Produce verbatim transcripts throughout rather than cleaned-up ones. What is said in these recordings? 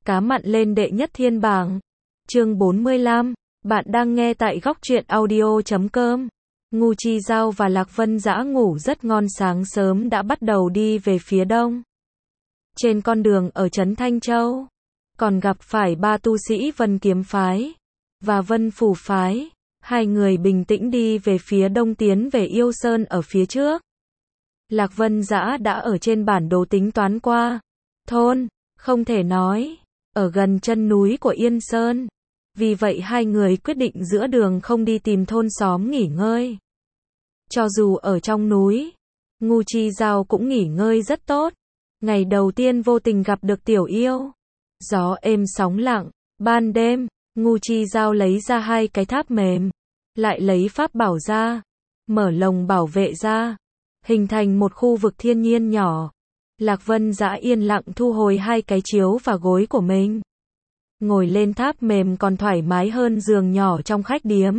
Cá mặn lên đệ nhất thiên bảng. Chương bốn mươi lăm, bạn đang nghe tại góc truyện audio chấm com. Ngưu Chi Giao và Lạc Vân Dã ngủ rất ngon, sáng sớm đã bắt đầu đi về phía đông. Trên con đường ở trấn Thanh Châu, còn gặp phải ba tu sĩ Vân Kiếm Phái và Vân Phủ Phái. Hai người bình tĩnh đi về phía đông, tiến về Yêu Sơn ở phía trước. Lạc Vân Dã đã ở trên bản đồ tính toán qua. Thôn, không thể nói, ở gần chân núi của Yên Sơn. Vì vậy hai người quyết định giữa đường không đi tìm thôn xóm nghỉ ngơi. Cho dù ở trong núi, Ngưu Chi Giao cũng nghỉ ngơi rất tốt. Ngày đầu tiên vô tình gặp được Tiểu Yêu. Gió êm sóng lặng, ban đêm, Ngưu Chi Giao lấy ra hai cái tháp mềm, lại lấy pháp bảo ra, mở lồng bảo vệ ra, hình thành một khu vực thiên nhiên nhỏ. Lạc Vân Dã yên lặng thu hồi hai cái chiếu và gối của mình. Ngồi lên tháp mềm còn thoải mái hơn giường nhỏ trong khách điếm.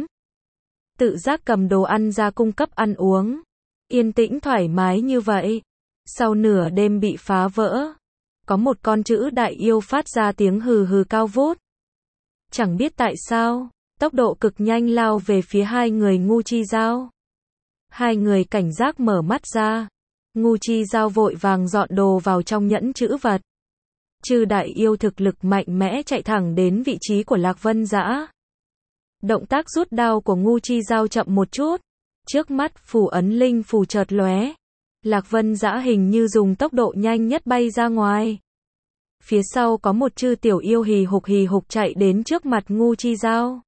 Tự giác cầm đồ ăn ra cung cấp ăn uống. Yên tĩnh thoải mái như vậy. Sau nửa đêm bị phá vỡ, có một con chữ đại yêu phát ra tiếng hừ hừ cao vút. Chẳng biết tại sao, tốc độ cực nhanh lao về phía hai người Ngưu Chi Giao. Hai người cảnh giác mở mắt ra. Ngưu Chi Giao vội vàng dọn đồ vào trong nhẫn trữ vật. Chư đại yêu thực lực mạnh mẽ chạy thẳng đến vị trí của Lạc Vân Dã. Động tác rút đao của Ngưu Chi Giao chậm một chút. Trước mắt phù ấn linh phù chợt lóe. Lạc Vân Dã hình như dùng tốc độ nhanh nhất bay ra ngoài. Phía sau có một chư tiểu yêu hì hục hì hục chạy đến trước mặt Ngưu Chi Giao.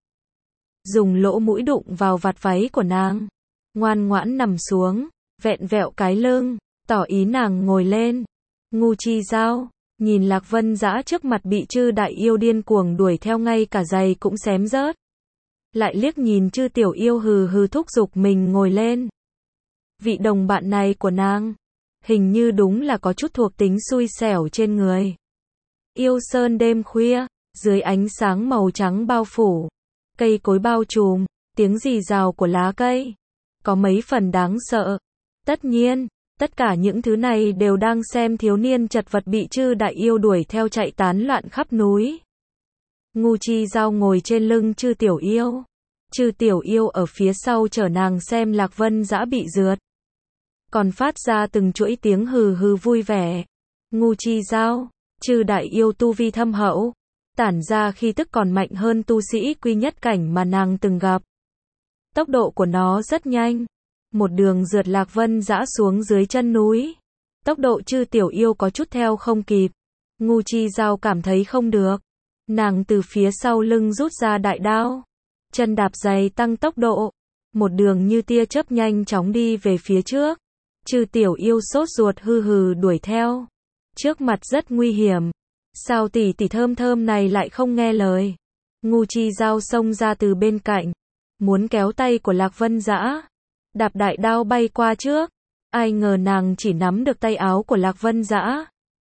Dùng lỗ mũi đụng vào vạt váy của nàng. Ngoan ngoãn nằm xuống, vẹn vẹo cái lưng, tỏ ý nàng ngồi lên. Ngưu Chi Giao nhìn Lạc Vân Dã trước mặt bị chư đại yêu điên cuồng đuổi theo, ngay cả giày cũng xém rớt. Lại liếc nhìn chư tiểu yêu hừ hừ thúc giục mình ngồi lên. Vị đồng bạn này của nàng, hình như đúng là có chút thuộc tính xui xẻo trên người. Yêu Sơn đêm khuya, dưới ánh sáng màu trắng bao phủ, cây cối bao trùm, tiếng rì rào của lá cây, có mấy phần đáng sợ. Tất nhiên, tất cả những thứ này đều đang xem thiếu niên chật vật bị chư đại yêu đuổi theo chạy tán loạn khắp núi. Ngưu Chi Giao ngồi trên lưng chư tiểu yêu. Chư tiểu yêu ở phía sau chở nàng xem Lạc Vân Dã bị rượt. Còn phát ra từng chuỗi tiếng hừ hừ vui vẻ. Ngưu Chi Giao, chư đại yêu tu vi thâm hậu, tản ra khí tức còn mạnh hơn tu sĩ quy nhất cảnh mà nàng từng gặp. Tốc độ của nó rất nhanh. Một đường rượt Lạc Vân Dã xuống dưới chân núi. Tốc độ chư tiểu yêu có chút theo không kịp. Ngưu Chi Giao cảm thấy không được. Nàng từ phía sau lưng rút ra đại đao. Chân đạp giày tăng tốc độ. Một đường như tia chớp nhanh chóng đi về phía trước. Chư tiểu yêu sốt ruột hừ hừ đuổi theo. Trước mặt rất nguy hiểm. Sao tỷ tỷ thơm thơm này lại không nghe lời. Ngưu Chi Giao xông ra từ bên cạnh. Muốn kéo tay của Lạc Vân Dã. Đạp đại đao bay qua trước. Ai ngờ nàng chỉ nắm được tay áo của Lạc Vân Dã.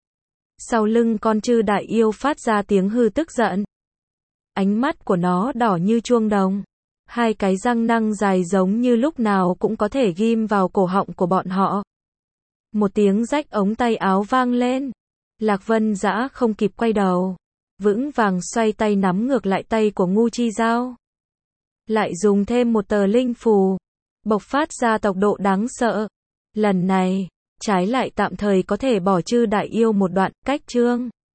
Sau lưng con chư đại yêu phát ra tiếng hừ tức giận. Ánh mắt của nó đỏ như chuông đồng. Hai cái răng nanh dài giống như lúc nào cũng có thể ghim vào cổ họng của bọn họ. Một tiếng rách ống tay áo vang lên. Lạc Vân Dã không kịp quay đầu. Vững vàng xoay tay nắm ngược lại tay của Ngưu Chi Giao. Lại dùng thêm một tờ linh phù. Bộc phát ra tốc độ đáng sợ. Lần này, trái lại tạm thời có thể bỏ chư đại yêu một đoạn. Cách chương